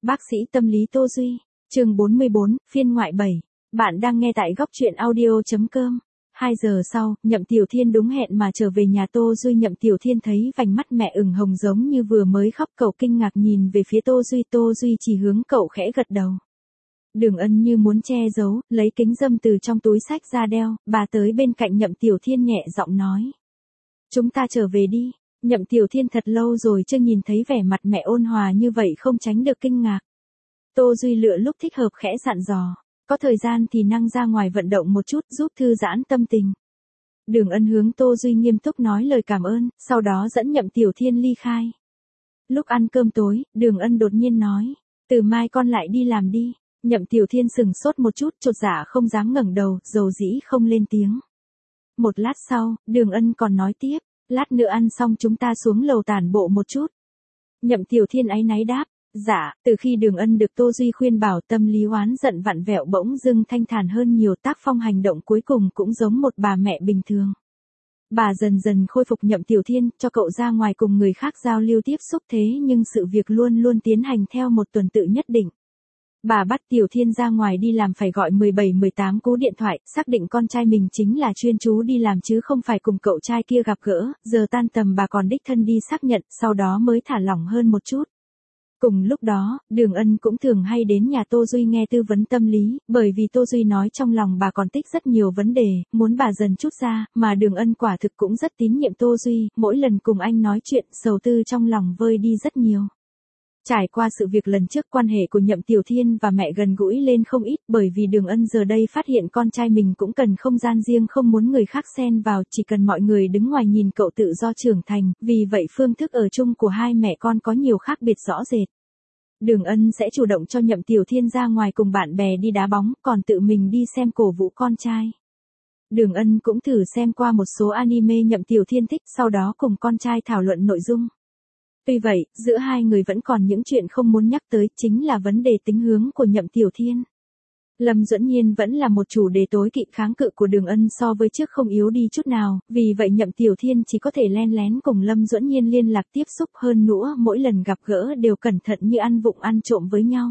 Bác sĩ tâm lý Tô Duy, chương 44, phiên ngoại 7. Bạn đang nghe tại góc truyện audio.com. 2 giờ sau, Nhậm Tiểu Thiên đúng hẹn mà trở về nhà Tô Duy. Nhậm Tiểu Thiên thấy vành mắt mẹ ửng hồng giống như vừa mới khóc, cậu kinh ngạc nhìn về phía Tô Duy chỉ hướng cậu khẽ gật đầu. Đường Ân như muốn che giấu, lấy kính râm từ trong túi xách ra đeo, bà tới bên cạnh Nhậm Tiểu Thiên nhẹ giọng nói. Chúng ta trở về đi. Nhậm Tiểu Thiên thật lâu rồi chưa nhìn thấy vẻ mặt mẹ ôn hòa như vậy, không tránh được kinh ngạc. Tô Duy lựa lúc thích hợp khẽ dặn dò. Có thời gian thì năng ra ngoài vận động một chút giúp thư giãn tâm tình. Đường Ân hướng Tô Duy nghiêm túc nói lời cảm ơn, sau đó dẫn Nhậm Tiểu Thiên ly khai. Lúc ăn cơm tối, Đường Ân đột nhiên nói. Từ mai con lại đi làm đi. Nhậm Tiểu Thiên sừng sốt một chút, chột dạ không dám ngẩng đầu, dầu dĩ không lên tiếng. Một lát sau, Đường Ân còn nói tiếp. Lát nữa ăn xong chúng ta xuống lầu tản bộ một chút. Nhậm Tiểu Thiên áy náy đáp. Dạ, từ khi Đường Ân được Tô Duy khuyên bảo, tâm lý oán giận vặn vẹo bỗng dưng thanh thản hơn nhiều, tác phong hành động cuối cùng cũng giống một bà mẹ bình thường. Bà dần dần khôi phục Nhậm Tiểu Thiên, cho cậu ra ngoài cùng người khác giao lưu tiếp xúc, thế nhưng sự việc luôn luôn tiến hành theo một tuần tự nhất định. Bà bắt Tiểu Thiên ra ngoài đi làm phải gọi 17-18 cú điện thoại, xác định con trai mình chính là chuyên chú đi làm chứ không phải cùng cậu trai kia gặp gỡ, giờ tan tầm bà còn đích thân đi xác nhận, sau đó mới thả lỏng hơn một chút. Cùng lúc đó, Đường Ân cũng thường hay đến nhà Tô Duy nghe tư vấn tâm lý, bởi vì Tô Duy nói trong lòng bà còn tích rất nhiều vấn đề, muốn bà dần chút ra, mà Đường Ân quả thực cũng rất tín nhiệm Tô Duy, mỗi lần cùng anh nói chuyện, sầu tư trong lòng vơi đi rất nhiều. Trải qua sự việc lần trước, quan hệ của Nhậm Tiểu Thiên và mẹ gần gũi lên không ít, bởi vì Đường Ân giờ đây phát hiện con trai mình cũng cần không gian riêng, không muốn người khác xen vào, chỉ cần mọi người đứng ngoài nhìn cậu tự do trưởng thành, vì vậy phương thức ở chung của hai mẹ con có nhiều khác biệt rõ rệt. Đường Ân sẽ chủ động cho Nhậm Tiểu Thiên ra ngoài cùng bạn bè đi đá bóng, còn tự mình đi xem cổ vũ con trai. Đường Ân cũng thử xem qua một số anime Nhậm Tiểu Thiên thích, sau đó cùng con trai thảo luận nội dung. Tuy vậy, giữa hai người vẫn còn những chuyện không muốn nhắc tới, chính là vấn đề tính hướng của Nhậm Tiểu Thiên. Lâm Duẫn Nhiên vẫn là một chủ đề tối kỵ, kháng cự của Đường Ân so với trước không yếu đi chút nào, vì vậy Nhậm Tiểu Thiên chỉ có thể len lén cùng Lâm Duẫn Nhiên liên lạc tiếp xúc, hơn nữa mỗi lần gặp gỡ đều cẩn thận như ăn vụng ăn trộm với nhau.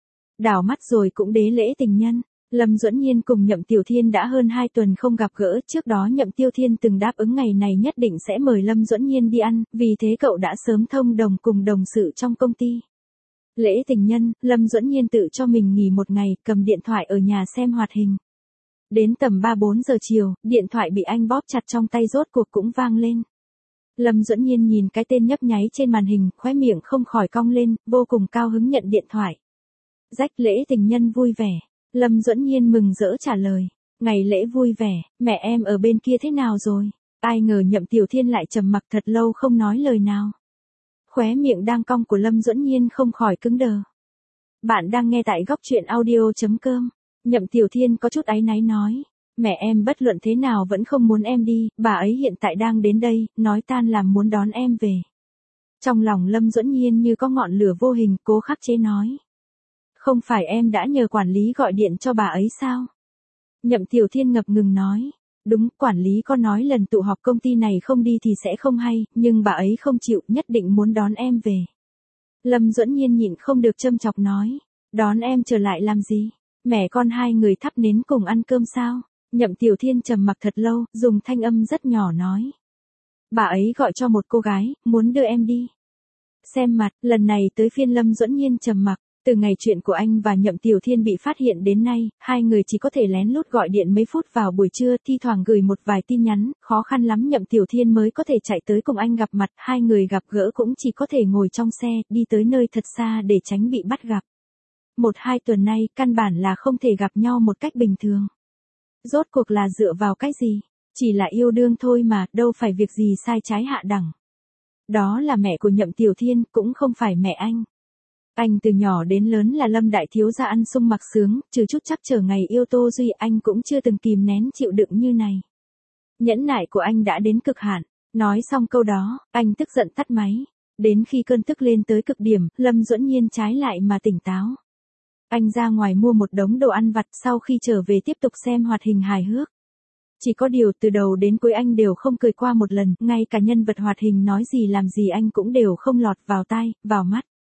Đảo mắt rồi cũng đế lễ tình nhân. Lâm Duẫn Nhiên cùng Nhậm Tiểu Thiên đã hơn 2 tuần không gặp gỡ, trước đó Nhậm Tiểu Thiên từng đáp ứng ngày này nhất định sẽ mời Lâm Duẫn Nhiên đi ăn, vì thế cậu đã sớm thông đồng cùng đồng sự trong công ty. Lễ tình nhân, Lâm Duẫn Nhiên tự cho mình nghỉ một ngày, cầm điện thoại ở nhà xem hoạt hình. Đến tầm 3-4 giờ chiều, điện thoại bị anh bóp chặt trong tay rốt cuộc cũng vang lên. Lâm Duẫn Nhiên nhìn cái tên nhấp nháy trên màn hình, khóe miệng không khỏi cong lên, vô cùng cao hứng nhận điện thoại. Rách lễ tình nhân vui vẻ. Lâm Duẫn Nhiên mừng rỡ trả lời. Ngày lễ vui vẻ, mẹ em ở bên kia thế nào rồi? Ai ngờ Nhậm Tiểu Thiên lại trầm mặc thật lâu không nói lời nào. Khóe miệng đang cong của Lâm Duẫn Nhiên không khỏi cứng đờ. Bạn đang nghe tại góc truyện audio.com. Nhậm Tiểu Thiên có chút áy náy nói. Mẹ em bất luận thế nào vẫn không muốn em đi, bà ấy hiện tại đang đến đây, nói tan làm muốn đón em về. Trong lòng Lâm Duẫn Nhiên như có ngọn lửa vô hình, cố khắc chế nói. Không phải em đã nhờ quản lý gọi điện cho bà ấy sao? Nhậm Tiểu Thiên ngập ngừng nói. Đúng, quản lý có nói lần tụ họp công ty này không đi thì sẽ không hay, nhưng bà ấy không chịu, nhất định muốn đón em về. Lâm Duẫn Nhiên nhịn không được châm chọc nói. Đón em trở lại làm gì? Mẹ con hai người thắp nến cùng ăn cơm sao? Nhậm Tiểu Thiên trầm mặc thật lâu, dùng thanh âm rất nhỏ nói. Bà ấy gọi cho một cô gái, muốn đưa em đi. Xem mặt, lần này tới phiên Lâm Duẫn Nhiên trầm mặc. Từ ngày chuyện của anh và Nhậm Tiểu Thiên bị phát hiện đến nay, hai người chỉ có thể lén lút gọi điện mấy phút vào buổi trưa, thi thoảng gửi một vài tin nhắn, khó khăn lắm Nhậm Tiểu Thiên mới có thể chạy tới cùng anh gặp mặt, hai người gặp gỡ cũng chỉ có thể ngồi trong xe, đi tới nơi thật xa để tránh bị bắt gặp. 1-2 tuần nay, căn bản là không thể gặp nhau một cách bình thường. Rốt cuộc là dựa vào cái gì? Chỉ là yêu đương thôi mà, đâu phải việc gì sai trái hạ đẳng. Đó là mẹ của Nhậm Tiểu Thiên, cũng không phải mẹ anh. Anh từ nhỏ đến lớn là Lâm đại thiếu gia ăn sung mặc sướng, trừ chút chắc chờ ngày yêu Tô Duy anh cũng chưa từng kìm nén chịu đựng như này. Nhẫn nại của anh đã đến cực hạn. Nói xong câu đó, anh tức giận tắt máy. Đến khi cơn tức lên tới cực điểm, Lâm Duẫn Nhiên trái lại mà tỉnh táo. Anh ra ngoài mua một đống đồ ăn vặt, sau khi trở về tiếp tục xem hoạt hình hài hước. Chỉ có điều từ đầu đến cuối anh đều không cười qua một lần, ngay cả nhân vật hoạt hình nói gì làm gì anh cũng đều không lọt vào tai, vào mắt.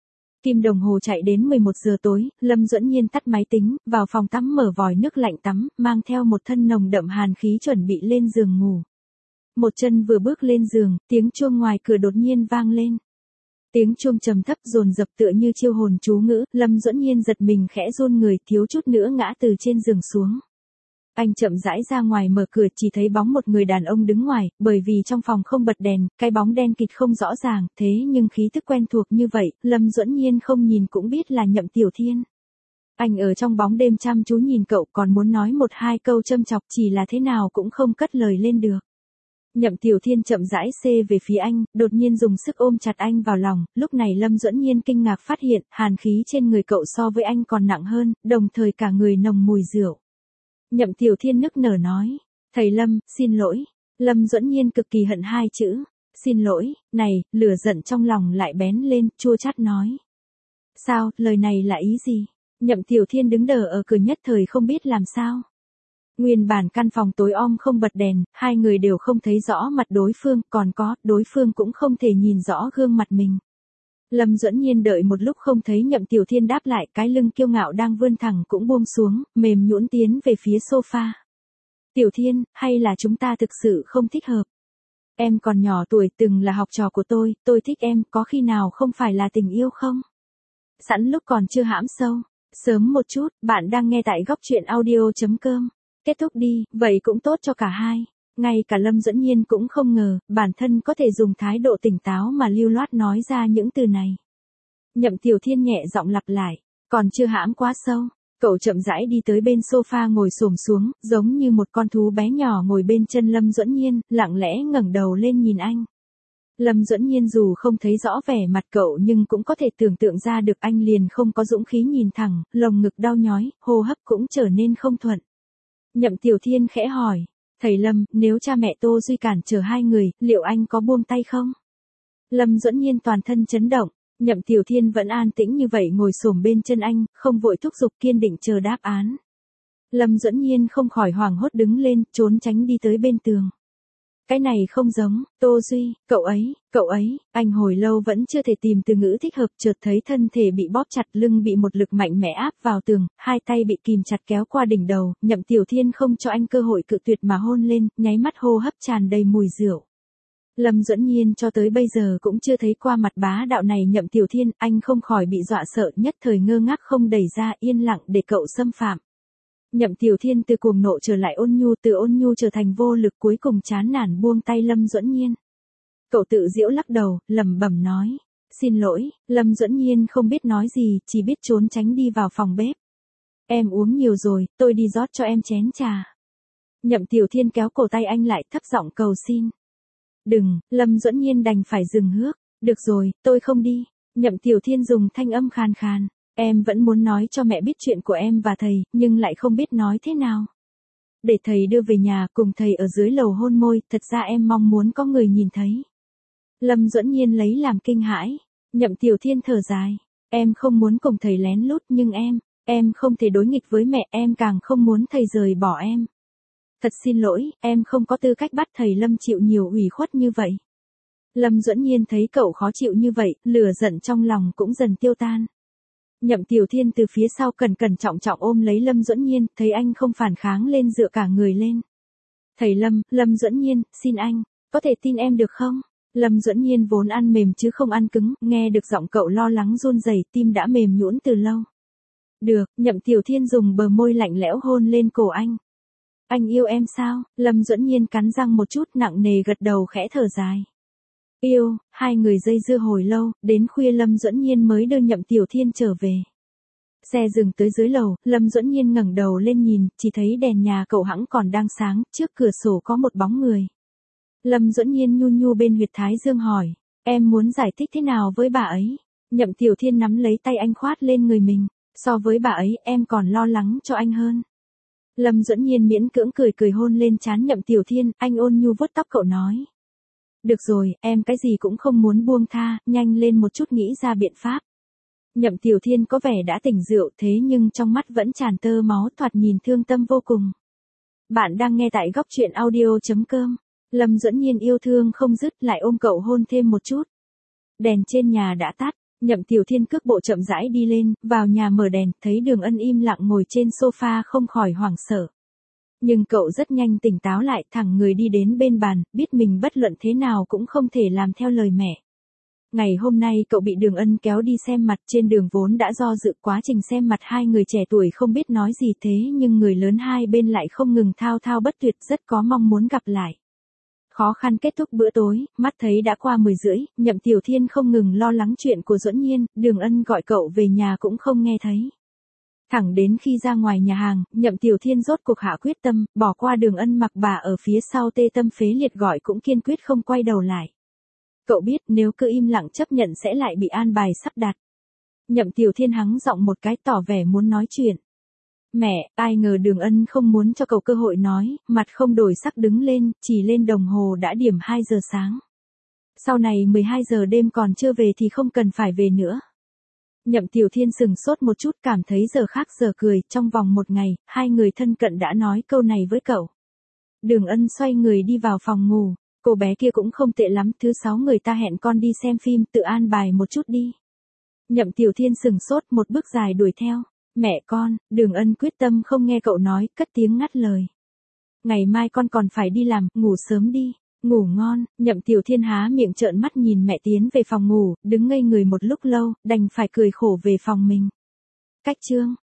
Kim đồng hồ chạy đến 11 giờ tối, Lâm Duẫn Nhiên tắt máy tính, vào phòng tắm mở vòi nước lạnh tắm, mang theo một thân nồng đậm hàn khí chuẩn bị lên giường ngủ. Một chân vừa bước lên giường, tiếng chuông ngoài cửa đột nhiên vang lên. Tiếng chuông trầm thấp dồn dập tựa như chiêu hồn chú ngữ, Lâm Duẫn Nhiên giật mình khẽ run người, thiếu chút nữa ngã từ trên giường xuống. Anh chậm rãi ra ngoài mở cửa, chỉ thấy bóng một người đàn ông đứng ngoài, bởi vì trong phòng không bật đèn, cái bóng đen kịt không rõ ràng, thế nhưng khí tức quen thuộc như vậy, Lâm Duẫn Nhiên không nhìn cũng biết là Nhậm Tiểu Thiên. Anh ở trong bóng đêm chăm chú nhìn cậu, còn muốn nói một hai câu châm chọc, chỉ là thế nào cũng không cất lời lên được. Nhậm Tiểu Thiên chậm rãi xê về phía anh, đột nhiên dùng sức ôm chặt anh vào lòng, lúc này Lâm Duẫn Nhiên kinh ngạc phát hiện, hàn khí trên người cậu so với anh còn nặng hơn, đồng thời cả người nồng mùi rượu. Nhậm Tiểu Thiên nức nở nói, thầy Lâm, xin lỗi. Lâm Duẫn Nhiên cực kỳ hận hai chữ, xin lỗi, này, lửa giận trong lòng lại bén lên, chua chát nói. Sao, lời này là ý gì? Nhậm Tiểu Thiên đứng đờ ở cửa nhất thời không biết làm sao. Nguyên bản căn phòng tối om không bật đèn, hai người đều không thấy rõ mặt đối phương, còn có, đối phương cũng không thể nhìn rõ gương mặt mình. Lâm Duẫn Nhiên đợi một lúc không thấy Nhậm Tiểu Thiên đáp lại, cái lưng kiêu ngạo đang vươn thẳng cũng buông xuống, mềm nhũn tiến về phía sofa. Tiểu Thiên, hay là chúng ta thực sự không thích hợp? Em còn nhỏ tuổi, từng là học trò của tôi thích em, có khi nào không phải là tình yêu không? Sẵn lúc còn chưa hãm sâu, sớm một chút, bạn đang nghe tại góc truyện audio.com. Kết thúc đi, vậy cũng tốt cho cả hai. Ngay cả Lâm Duẫn Nhiên cũng không ngờ, bản thân có thể dùng thái độ tỉnh táo mà lưu loát nói ra những từ này. Nhậm Tiểu Thiên nhẹ giọng lặp lại, còn chưa hãm quá sâu. Cậu chậm rãi đi tới bên sofa ngồi xổm xuống, giống như một con thú bé nhỏ ngồi bên chân Lâm Duẫn Nhiên, lặng lẽ ngẩng đầu lên nhìn anh. Lâm Duẫn Nhiên dù không thấy rõ vẻ mặt cậu nhưng cũng có thể tưởng tượng ra được anh liền không có dũng khí nhìn thẳng, lồng ngực đau nhói, hô hấp cũng trở nên không thuận. Nhậm Tiểu Thiên khẽ hỏi, thầy Lâm, nếu cha mẹ Tô Duy cản trở hai người, liệu anh có buông tay không? Lâm Duẫn Nhiên toàn thân chấn động, Nhậm Tiểu Thiên vẫn an tĩnh như vậy ngồi xổm bên chân anh, không vội thúc giục, kiên định chờ đáp án. Lâm Duẫn Nhiên không khỏi hoảng hốt đứng lên, trốn tránh đi tới bên tường. Cái này không giống, Tô Duy, cậu ấy, anh hồi lâu vẫn chưa thể tìm từ ngữ thích hợp, chợt thấy thân thể bị bóp chặt, lưng bị một lực mạnh mẽ áp vào tường, hai tay bị kìm chặt kéo qua đỉnh đầu, Nhậm Tiểu Thiên không cho anh cơ hội cự tuyệt mà hôn lên, nháy mắt hô hấp tràn đầy mùi rượu. Lâm Duẫn Nhiên cho tới bây giờ cũng chưa thấy qua mặt bá đạo này Nhậm Tiểu Thiên, anh không khỏi bị dọa sợ, nhất thời ngơ ngác không đẩy ra, yên lặng để cậu xâm phạm. Nhậm Tiểu Thiên từ cuồng nộ trở lại ôn nhu, từ ôn nhu trở thành vô lực, cuối cùng chán nản buông tay Lâm Duẫn Nhiên. Cậu tự giễu lắc đầu, lẩm bẩm nói, xin lỗi. Lâm Duẫn Nhiên không biết nói gì, chỉ biết trốn tránh đi vào phòng bếp. Em uống nhiều rồi, tôi đi rót cho em chén trà. Nhậm Tiểu Thiên kéo cổ tay anh lại, thấp giọng cầu xin. Đừng, Lâm Duẫn Nhiên đành phải dừng hước. Được rồi, tôi không đi. Nhậm Tiểu Thiên dùng thanh âm khàn khàn. Em vẫn muốn nói cho mẹ biết chuyện của em và thầy, nhưng lại không biết nói thế nào. Để thầy đưa về nhà, cùng thầy ở dưới lầu hôn môi, thật ra em mong muốn có người nhìn thấy. Lâm Duẫn Nhiên lấy làm kinh hãi. Nhậm Tiểu Thiên thở dài. Em không muốn cùng thầy lén lút, nhưng em không thể đối nghịch với mẹ, em càng không muốn thầy rời bỏ em. Thật xin lỗi, em không có tư cách bắt thầy Lâm chịu nhiều ủy khuất như vậy. Lâm Duẫn Nhiên thấy cậu khó chịu như vậy, lửa giận trong lòng cũng dần tiêu tan. Nhậm Tiểu Thiên từ phía sau cẩn cẩn trọng trọng ôm lấy Lâm Duẫn Nhiên, thấy anh không phản kháng lên dựa cả người lên. Thầy Lâm, Lâm Duẫn Nhiên, xin anh, có thể tin em được không? Lâm Duẫn Nhiên vốn ăn mềm chứ không ăn cứng, nghe được giọng cậu lo lắng run rẩy, tim đã mềm nhũn từ lâu. Được, Nhậm Tiểu Thiên dùng bờ môi lạnh lẽo hôn lên cổ anh. Anh yêu em sao? Lâm Duẫn Nhiên cắn răng một chút, nặng nề gật đầu khẽ thở dài. Yêu, hai người dây dưa hồi lâu, đến khuya Lâm Duẫn Nhiên mới đưa Nhậm Tiểu Thiên trở về. Xe dừng tới dưới lầu, Lâm Duẫn Nhiên ngẩng đầu lên nhìn, chỉ thấy đèn nhà cậu hẵng còn đang sáng, trước cửa sổ có một bóng người. Lâm Duẫn Nhiên nhu nhu bên huyệt thái dương hỏi, em muốn giải thích thế nào với bà ấy? Nhậm Tiểu Thiên nắm lấy tay anh khoát lên người mình, so với bà ấy em còn lo lắng cho anh hơn. Lâm Duẫn Nhiên miễn cưỡng cười cười hôn lên trán Nhậm Tiểu Thiên, anh ôn nhu vuốt tóc cậu nói. Được rồi, em cái gì cũng không muốn buông tha, nhanh lên một chút nghĩ ra biện pháp. Nhậm Tiểu Thiên có vẻ đã tỉnh rượu thế nhưng trong mắt vẫn tràn tơ máu, thoạt nhìn thương tâm vô cùng. Bạn đang nghe tại góc truyện audio.com. Lâm Duẫn Nhiên yêu thương không dứt, lại ôm cậu hôn thêm một chút. Đèn trên nhà đã tắt, Nhậm Tiểu Thiên cước bộ chậm rãi đi lên, vào nhà mở đèn, thấy Đường Ân im lặng ngồi trên sofa không khỏi hoảng sợ. Nhưng cậu rất nhanh tỉnh táo lại, thẳng người đi đến bên bàn, biết mình bất luận thế nào cũng không thể làm theo lời mẹ. Ngày hôm nay cậu bị Đường Ân kéo đi xem mặt, trên đường vốn đã do dự, quá trình xem mặt hai người trẻ tuổi không biết nói gì thế nhưng người lớn hai bên lại không ngừng thao thao bất tuyệt, rất có mong muốn gặp lại. Khó khăn kết thúc bữa tối, mắt thấy đã qua 10:30, Nhậm Tiểu Thiên không ngừng lo lắng chuyện của Duẫn Nhiên, Đường Ân gọi cậu về nhà cũng không nghe thấy. Thẳng đến khi ra ngoài nhà hàng, Nhậm Tiểu Thiên rốt cuộc hạ quyết tâm, bỏ qua Đường Ân mặc bà ở phía sau tê tâm phế liệt gọi cũng kiên quyết không quay đầu lại. Cậu biết nếu cứ im lặng chấp nhận sẽ lại bị an bài sắp đặt. Nhậm Tiểu Thiên hắng giọng một cái tỏ vẻ muốn nói chuyện. Mẹ, ai ngờ Đường Ân không muốn cho cậu cơ hội nói, mặt không đổi sắc đứng lên, chỉ lên đồng hồ đã điểm 2 giờ sáng. Sau này 12 giờ đêm còn chưa về thì không cần phải về nữa. Nhậm Tiểu Thiên sừng sốt một chút, cảm thấy giờ khác giờ cười, trong vòng một ngày, hai người thân cận đã nói câu này với cậu. Đường Ân xoay người đi vào phòng ngủ, cô bé kia cũng không tệ lắm, thứ 6 người ta hẹn con đi xem phim, tự an bài một chút đi. Nhậm Tiểu Thiên sừng sốt, một bước dài đuổi theo. Mẹ con, Đường Ân quyết tâm không nghe cậu nói, cất tiếng ngắt lời. Ngày mai con còn phải đi làm, ngủ sớm đi. Ngủ ngon. Nhậm Tiểu Thiên há miệng trợn mắt nhìn mẹ tiến về phòng ngủ, đứng ngây người một lúc lâu, đành phải cười khổ về phòng mình. Cách chương